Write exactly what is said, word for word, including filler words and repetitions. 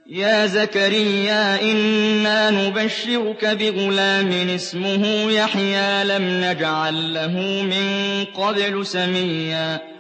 يَا زَكَرِيَّا إِنَّا نُبَشِّرُكَ بِغُلَامٍ اسْمُهُ يَحْيَىٰ لَمْ نَجْعَل لَّهُ مِن قَبْلُ سَمِيًّا